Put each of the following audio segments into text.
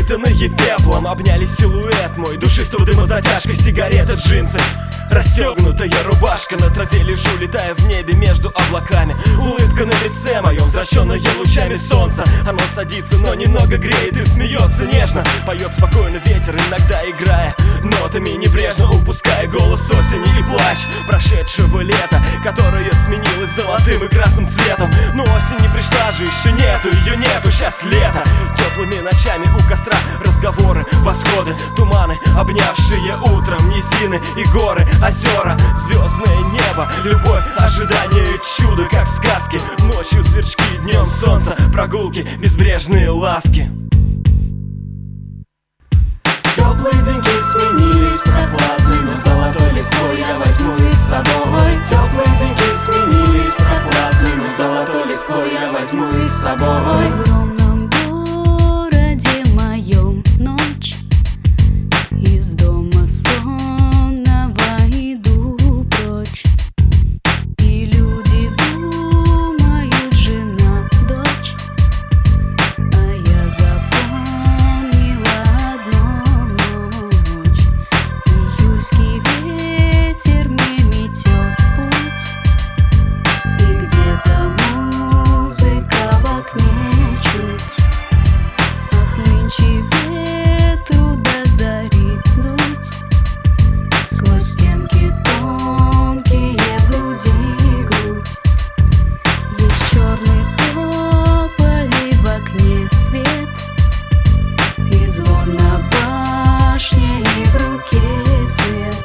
пропитанные пеплом, обняли силуэт мой, душистого дыма затяжкой сигареты, джинсы, расстегнутая рубашка. На траве лежу, летая в небе между облаками. Улыбка на лице моем, возвращенная лучами солнца. Оно садится, но немного греет и смеется нежно. Поет спокойно ветер, иногда играя нотами, небрежно упуская голос осени и плащ прошедшего лета, которое сменилось золотым и красным цветом. Но осень не пришла же, еще нету, ее нету, сейчас лето. Теплыми ночами у костра разговоры, восходы, туманы, обнявшие утром низины и горы, озера, звездное небо, любовь, ожидание, чудо, как в сказке. Ночью сверчки, днем солнце, прогулки, безбрежные ласки. Теплые деньки сменились прохладной, но золотой листвой я возьму их с собой. Теплые деньки сменились прохладной, но золотой листвой я возьму их с собой. В огромном городе моем ночь, из дома сонного иду прочь, и люди думают, жена, дочь, а я запомнила одну ночь. Июльский ветер мне метет путь, и где-то музыка в окне чуть. Ах, нынче ветру до зари дуть сквозь стенки тонкие в грудь. Есть черный тополь и в окне свет, и звон на башне, и в руке цвет.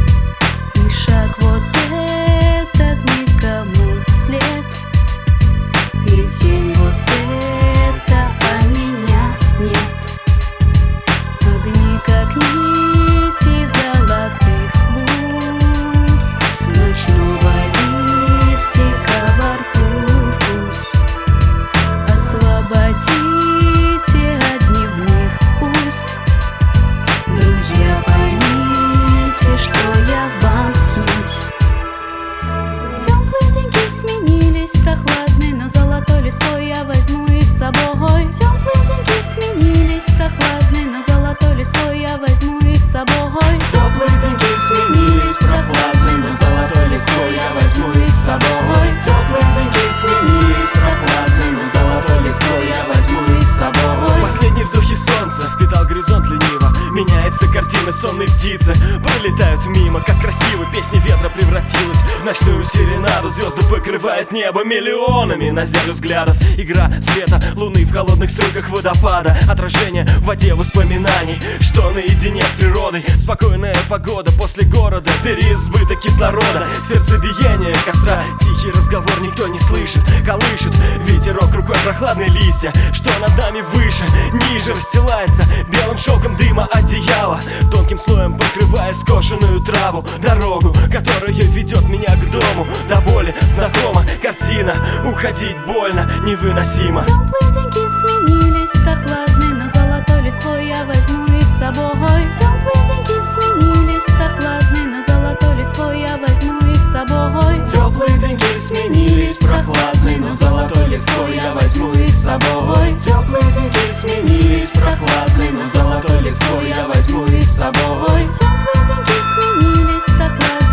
И шаг вот этот никому вслед, и тень вот эта, а меня нет. Огни, как нити золотых бус, ночного листика во рту вкус. Освободите от дневных уз, друзья, поймите, что я вам снюсь. Теплые деньги сменились прохладной, но золотой листвой я возьму их с собой. Теплые деньги сменились прохладной, но золотой листвой я возьму их с собой. Теплые деньги сменились прохладной, но золотой листвой я возьму их с собой. Теплые деньги сменились прохладной, но золотой листвой я возьму их с собой. Последние вздохи солнца впитал горизонт лениво. Меняется картина, сонные птицы пролетают мимо. Как красиво песня ветра превратилась в ночную серенаду. Звезды покрывает небо миллионами на землю взглядов. Игра света луны в холодных струйках водопада. Отражение в воде воспоминаний, что наедине с природой. Спокойная погода после города, переизбыток кислорода. Сердцебиение костра, тихий разговор никто не слышит. Колышет ветерок рукой прохладные листья, что над нами выше, ниже расстилается белым шелком дыма одеяло, тонким слоем покрывая скошенную траву. Дорогу, которая ведет меня к дому, до боли знакома картина. Уходить больно, невыносимо. Теплые деньги сменились прохладной, но золотой листвой я возьму их с собой. Теплые деньги сменились прохладной, но золотой листвой я возьму их с собой. Теплые деньги сменились прохладной, но золотой листвой я возьму их с собой. Теплые деньги сменились прохладной, но золотой листвой я возьму их с собой. Теплые деньги сменились прохладной.